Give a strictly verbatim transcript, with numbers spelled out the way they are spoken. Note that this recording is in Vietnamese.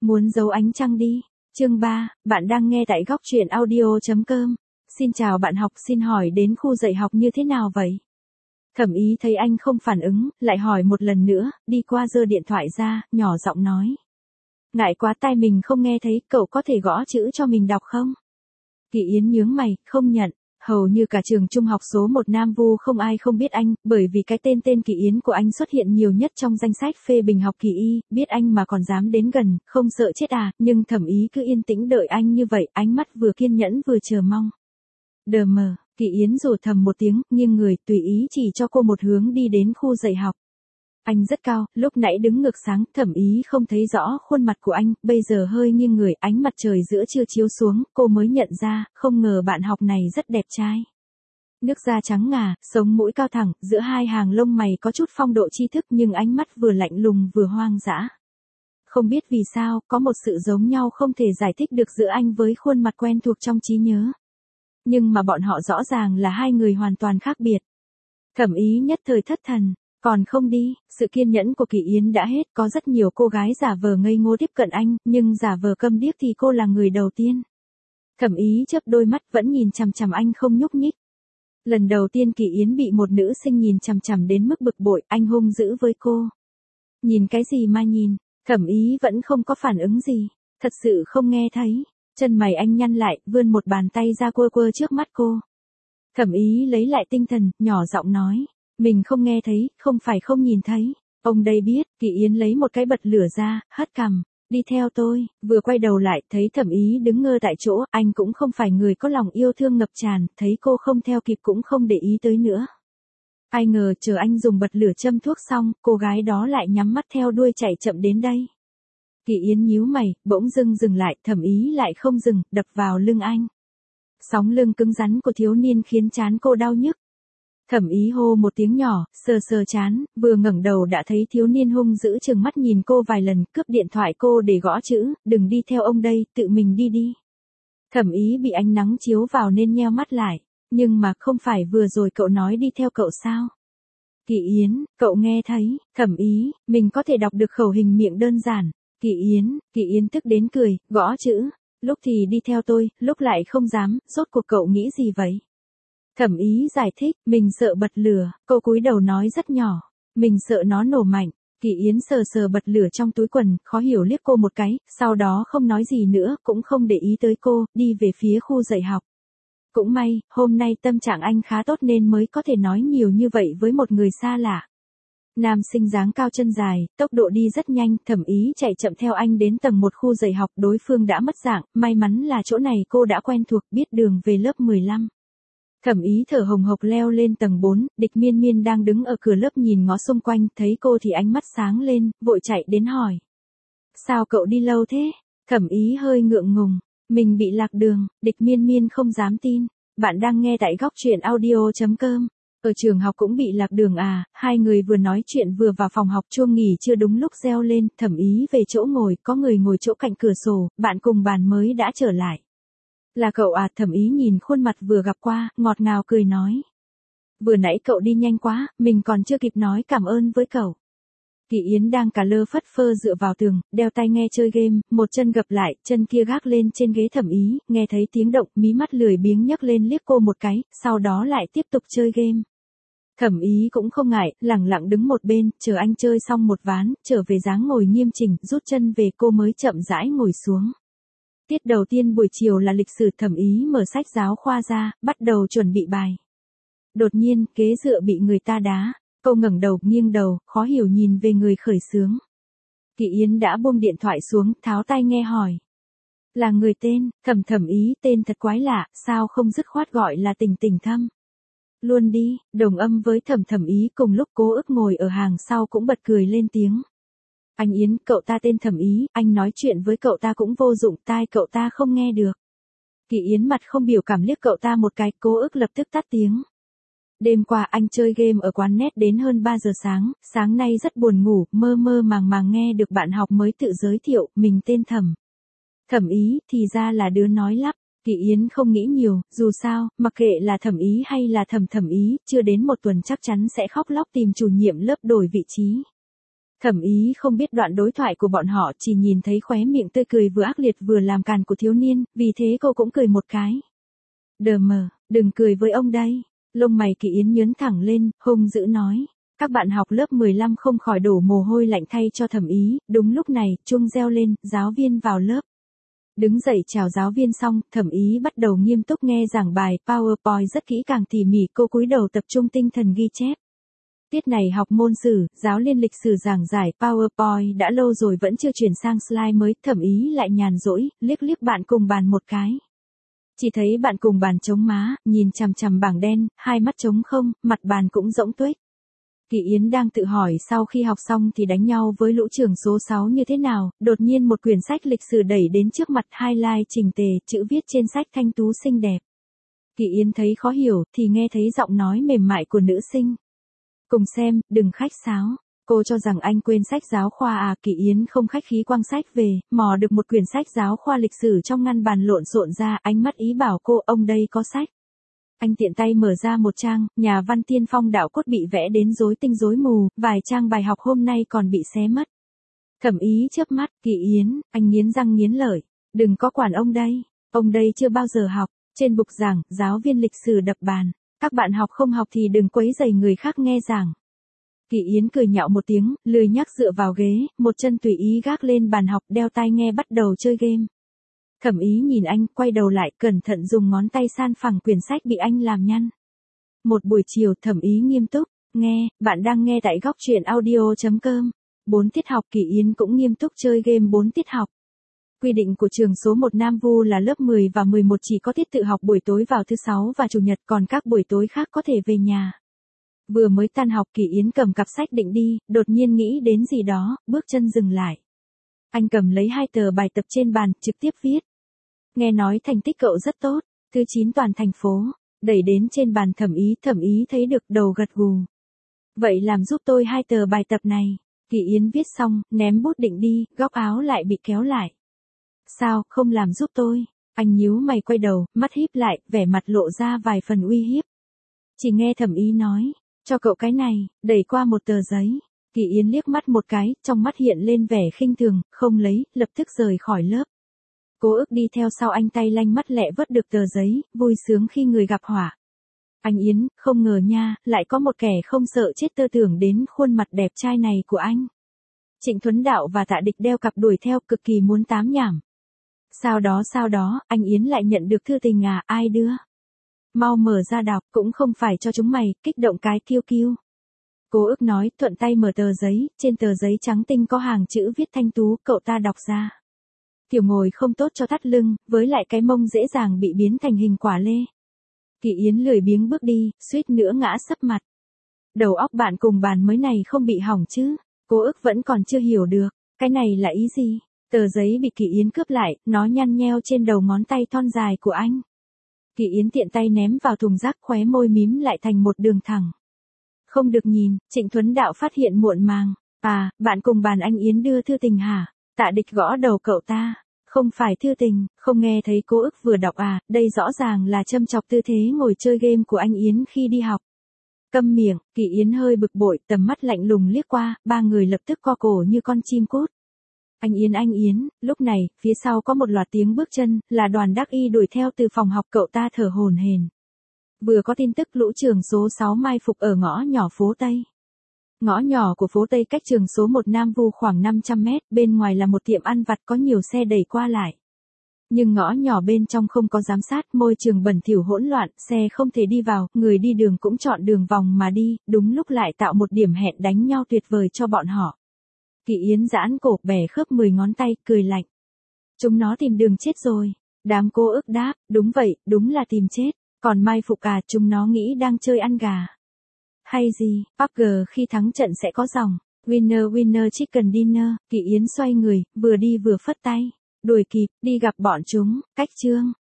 Muốn giấu ánh trăng đi. Chương ba, bạn đang nghe tại góc truyện audio chấm com. Xin chào bạn học, xin hỏi đến khu dạy học như thế nào vậy? Thẩm Ý thấy anh không phản ứng, lại hỏi một lần nữa, đi qua giơ điện thoại ra, nhỏ giọng nói. Ngại quá tai mình không nghe thấy, cậu có thể gõ chữ cho mình đọc không? Kỳ Yến nhướng mày, không nhận. Hầu như cả trường trung học số một Nam Vu không ai không biết anh, bởi vì cái tên tên Kỳ Yến của anh xuất hiện nhiều nhất trong danh sách phê bình học kỳ y, biết anh mà còn dám đến gần, không sợ chết à, nhưng Thẩm Ý cứ yên tĩnh đợi anh như vậy, ánh mắt vừa kiên nhẫn vừa chờ mong. Đờ mờ, Kỳ Yến rủ thầm một tiếng, nghiêng người, tùy ý chỉ cho cô một hướng đi đến khu dạy học. Anh rất cao, lúc nãy đứng ngược sáng, Thẩm Ý không thấy rõ khuôn mặt của anh, bây giờ hơi nghiêng người, ánh mặt trời giữa trưa chiếu xuống, cô mới nhận ra, không ngờ bạn học này rất đẹp trai. Nước da trắng ngà, sống mũi cao thẳng, giữa hai hàng lông mày có chút phong độ tri thức nhưng ánh mắt vừa lạnh lùng vừa hoang dã. Không biết vì sao, có một sự giống nhau không thể giải thích được giữa anh với khuôn mặt quen thuộc trong trí nhớ. Nhưng mà bọn họ rõ ràng là hai người hoàn toàn khác biệt. Thẩm Ý nhất thời thất thần. Còn không đi, sự kiên nhẫn của Kỳ Yến đã hết, có rất nhiều cô gái giả vờ ngây ngô tiếp cận anh, nhưng giả vờ câm điếc thì cô là người đầu tiên. Thẩm Ý chớp đôi mắt vẫn nhìn chằm chằm anh không nhúc nhích. Lần đầu tiên Kỳ Yến bị một nữ sinh nhìn chằm chằm đến mức bực bội, anh hung dữ với cô. Nhìn cái gì mà nhìn, Thẩm Ý vẫn không có phản ứng gì, thật sự không nghe thấy. Chân mày anh nhăn lại, vươn một bàn tay ra quơ quơ trước mắt cô. Thẩm Ý lấy lại tinh thần, nhỏ giọng nói. Mình không nghe thấy, không phải không nhìn thấy. Ông đây biết, Kỳ Yến lấy một cái bật lửa ra, hất cằm. Đi theo tôi, vừa quay đầu lại, thấy Thẩm Ý đứng ngơ tại chỗ, anh cũng không phải người có lòng yêu thương ngập tràn, thấy cô không theo kịp cũng không để ý tới nữa. Ai ngờ chờ anh dùng bật lửa châm thuốc xong, cô gái đó lại nhắm mắt theo đuôi chạy chậm đến đây. Kỳ Yến nhíu mày, bỗng dưng dừng lại, Thẩm Ý lại không dừng, đập vào lưng anh. Sóng lưng cứng rắn của thiếu niên khiến trán cô đau nhức. Thẩm Ý hô một tiếng nhỏ, sờ sờ chán, vừa ngẩng đầu đã thấy thiếu niên hung dữ trừng mắt nhìn cô vài lần, cướp điện thoại cô để gõ chữ, đừng đi theo ông đây, tự mình đi đi. Thẩm Ý bị ánh nắng chiếu vào nên nheo mắt lại, nhưng mà không phải vừa rồi cậu nói đi theo cậu sao? Kỳ Yến, cậu nghe thấy, Thẩm Ý, mình có thể đọc được khẩu hình miệng đơn giản. Kỳ Yến, Kỳ Yến tức đến cười, gõ chữ, lúc thì đi theo tôi, lúc lại không dám, rốt cuộc cậu nghĩ gì vậy? Thẩm Ý giải thích, mình sợ bật lửa, cô cúi đầu nói rất nhỏ, mình sợ nó nổ mạnh. Kỳ Yến sờ sờ bật lửa trong túi quần, khó hiểu liếc cô một cái, sau đó không nói gì nữa, cũng không để ý tới cô, đi về phía khu dạy học. Cũng may, hôm nay tâm trạng anh khá tốt nên mới có thể nói nhiều như vậy với một người xa lạ. Nam sinh dáng cao chân dài, tốc độ đi rất nhanh, Thẩm Ý chạy chậm theo anh đến tầng một khu dạy học, đối phương đã mất dạng, may mắn là chỗ này cô đã quen thuộc, biết đường về lớp mười lăm. Thẩm Ý thở hồng hộc leo lên tầng bốn, Địch Miên Miên đang đứng ở cửa lớp nhìn ngó xung quanh, thấy cô thì ánh mắt sáng lên, vội chạy đến hỏi. Sao cậu đi lâu thế? Thẩm Ý hơi ngượng ngùng, mình bị lạc đường, Địch Miên Miên không dám tin. Bạn đang nghe tại góc truyện audio chấm com. Ở trường học cũng bị lạc đường à, hai người vừa nói chuyện vừa vào phòng học, chuông nghỉ chưa đúng lúc reo lên, Thẩm Ý về chỗ ngồi, có người ngồi chỗ cạnh cửa sổ, bạn cùng bàn mới đã trở lại. Là cậu à? Thẩm Ý nhìn khuôn mặt vừa gặp qua, ngọt ngào cười nói. Vừa nãy cậu đi nhanh quá, mình còn chưa kịp nói cảm ơn với cậu. Kỳ Yến đang cả lơ phất phơ dựa vào tường, đeo tai nghe chơi game, một chân gập lại, chân kia gác lên trên ghế Thẩm Ý, nghe thấy tiếng động, mí mắt lười biếng nhấc lên liếc cô một cái, sau đó lại tiếp tục chơi game. Thẩm Ý cũng không ngại, lẳng lặng đứng một bên, chờ anh chơi xong một ván, trở về dáng ngồi nghiêm chỉnh, rút chân về cô mới chậm rãi ngồi xuống. Tiết đầu tiên buổi chiều là lịch sử. Thẩm Ý mở sách giáo khoa ra, bắt đầu chuẩn bị bài. Đột nhiên, ghế dựa bị người ta đá, cô ngẩng đầu, nghiêng đầu, khó hiểu nhìn về người khởi xướng. Kỳ Yến đã buông điện thoại xuống, tháo tai nghe hỏi. Là người tên, Thẩm Thẩm Ý, tên thật quái lạ, sao không dứt khoát gọi là Tình Tình Thâm. Luôn đi, đồng âm với Thẩm Thẩm Ý, cùng lúc Cố Ức ngồi ở hàng sau cũng bật cười lên tiếng. Anh Yến, cậu ta tên Thẩm Ý, anh nói chuyện với cậu ta cũng vô dụng, tai cậu ta không nghe được. Kỳ Yến mặt không biểu cảm liếc cậu ta một cái, Cố Ức lập tức tắt tiếng. Đêm qua anh chơi game ở quán net đến hơn ba giờ sáng, sáng nay rất buồn ngủ, mơ mơ màng màng nghe được bạn học mới tự giới thiệu, mình tên Thẩm. Thẩm Ý, thì ra là đứa nói lắp. Kỳ Yến không nghĩ nhiều, dù sao, mặc kệ là Thẩm Ý hay là Thẩm Thẩm Ý, chưa đến một tuần chắc chắn sẽ khóc lóc tìm chủ nhiệm lớp đổi vị trí. Thẩm Ý không biết đoạn đối thoại của bọn họ, chỉ nhìn thấy khóe miệng tươi cười vừa ác liệt vừa làm càn của thiếu niên, vì thế cô cũng cười một cái. Đờ mờ, đừng cười với ông đây. Lông mày Kỳ Yến nhướng thẳng lên, hung dữ nói. Các bạn học lớp mười lăm không khỏi đổ mồ hôi lạnh thay cho Thẩm Ý. Đúng lúc này, chuông reo lên, giáo viên vào lớp. Đứng dậy chào giáo viên xong, Thẩm Ý bắt đầu nghiêm túc nghe giảng bài PowerPoint rất kỹ càng tỉ mỉ, cô cúi đầu tập trung tinh thần ghi chép. Tiết này học môn sử, giáo liên lịch sử giảng giải PowerPoint đã lâu rồi vẫn chưa chuyển sang slide mới, Thẩm Ý lại nhàn rỗi, liếc liếc bạn cùng bàn một cái. Chỉ thấy bạn cùng bàn chống má, nhìn chằm chằm bảng đen, hai mắt trống không, mặt bàn cũng rỗng tuếch. Kỳ Yến đang tự hỏi sau khi học xong thì đánh nhau với lũ trưởng số sáu như thế nào, đột nhiên một quyển sách lịch sử đẩy đến trước mặt, highlight chỉnh tề, chữ viết trên sách thanh tú xinh đẹp. Kỳ Yến thấy khó hiểu, thì nghe thấy giọng nói mềm mại của nữ sinh. Cùng xem, đừng khách sáo. Cô cho rằng anh quên sách giáo khoa à? Kỳ Yến không khách khí quăng sách về, mò được một quyển sách giáo khoa lịch sử trong ngăn bàn lộn xộn ra, ánh mắt ý bảo cô, ông đây có sách. Anh tiện tay mở ra một trang, nhà văn tiên phong đạo cốt bị vẽ đến rối tinh rối mù, vài trang bài học hôm nay còn bị xé mất. Thẩm Ý chớp mắt, Kỳ Yến, anh nghiến răng nghiến lợi, đừng có quản ông đây, ông đây chưa bao giờ học. Trên bục giảng, giáo viên lịch sử đập bàn, các bạn học không học thì đừng quấy rầy người khác nghe giảng. Kỳ Yến cười nhạo một tiếng, lười nhác dựa vào ghế, một chân tùy ý gác lên bàn học, đeo tai nghe bắt đầu chơi game. Thẩm Ý nhìn anh, quay đầu lại, cẩn thận dùng ngón tay san phẳng quyển sách bị anh làm nhăn. Một buổi chiều, Thẩm Ý nghiêm túc, nghe, bạn đang nghe tại góc truyện audio chấm com. Bốn tiết học. Kỳ Yến cũng nghiêm túc chơi game bốn tiết học. Quy định của trường số một Nam Vu là lớp mười và mười một chỉ có tiết tự học buổi tối vào thứ sáu và chủ nhật, còn các buổi tối khác có thể về nhà. Vừa mới tan học, Kỳ Yến cầm cặp sách định đi, đột nhiên nghĩ đến gì đó, bước chân dừng lại. Anh cầm lấy hai tờ bài tập trên bàn, trực tiếp viết. Nghe nói thành tích cậu rất tốt, thứ chín toàn thành phố, đẩy đến trên bàn Thẩm Ý, Thẩm Ý thấy được đầu gật gù. Vậy làm giúp tôi hai tờ bài tập này. Kỳ Yến viết xong, ném bút định đi, góc áo lại bị kéo lại. Sao, không làm giúp tôi? Anh nhíu mày quay đầu, mắt híp lại, vẻ mặt lộ ra vài phần uy hiếp. Chỉ nghe Thẩm Ý nói, cho cậu cái này, đẩy qua một tờ giấy. Kỳ Yến liếc mắt một cái, trong mắt hiện lên vẻ khinh thường, không lấy, lập tức rời khỏi lớp. Cố ức đi theo sau anh, tay lanh mắt lẹ vớt được tờ giấy, vui sướng khi người gặp họa. Anh Yến, không ngờ nha, lại có một kẻ không sợ chết tơ tưởng đến khuôn mặt đẹp trai này của anh. Trịnh Thuấn Đạo và Tạ Địch đeo cặp đuổi theo, cực kỳ muốn tám nhảm. Sau đó sau đó, anh Yến lại nhận được thư tình à, ai đưa? Mau mở ra đọc, cũng không phải cho chúng mày, kích động cái kiêu kiêu. Cố ức nói, thuận tay mở tờ giấy, trên tờ giấy trắng tinh có hàng chữ viết thanh tú, cậu ta đọc ra. Tiểu ngồi không tốt cho thắt lưng, với lại cái mông dễ dàng bị biến thành hình quả lê. Kỳ Yến lười biếng bước đi, suýt nữa ngã sấp mặt. Đầu óc bạn cùng bàn mới này không bị hỏng chứ? Cố ức vẫn còn chưa hiểu được, cái này là ý gì? Tờ giấy bị Kỳ Yến cướp lại, nó nhăn nheo trên đầu ngón tay thon dài của anh. Kỳ Yến tiện tay ném vào thùng rác, khóe môi mím lại thành một đường thẳng. Không được nhìn, Trịnh Thuấn Đạo phát hiện muộn màng. À, bạn cùng bàn anh Yến đưa thư tình hả? Tạ Địch gõ đầu cậu ta. Không phải thư tình, không nghe thấy Cố ức vừa đọc à, đây rõ ràng là châm chọc tư thế ngồi chơi game của anh Yến khi đi học. Câm miệng, Kỳ Yến hơi bực bội, tầm mắt lạnh lùng liếc qua, ba người lập tức co cổ như con chim cút. Anh Yến anh Yến, lúc này, phía sau có một loạt tiếng bước chân, là Đoàn Đắc Y đuổi theo từ phòng học, cậu ta thở hổn hển. Vừa có tin tức lũ trường số sáu mai phục ở ngõ nhỏ phố Tây. Ngõ nhỏ của phố Tây cách trường số một Nam Vu khoảng năm trăm mét, bên ngoài là một tiệm ăn vặt có nhiều xe đẩy qua lại. Nhưng ngõ nhỏ bên trong không có giám sát, môi trường bẩn thỉu hỗn loạn, xe không thể đi vào, người đi đường cũng chọn đường vòng mà đi, đúng lúc lại tạo một điểm hẹn đánh nhau tuyệt vời cho bọn họ. Kỳ Yến giãn cổ, bẻ khớp mười ngón tay, cười lạnh. Chúng nó tìm đường chết rồi. Đám Cô ức đáp, đúng vậy, đúng là tìm chết. Còn mai phục à, chúng nó nghĩ đang chơi ăn gà. Hay gì, Parker khi thắng trận sẽ có dòng. Winner winner chicken dinner. Kỳ Yến xoay người, vừa đi vừa phất tay. Đuổi kịp, đi gặp bọn chúng, cách chương.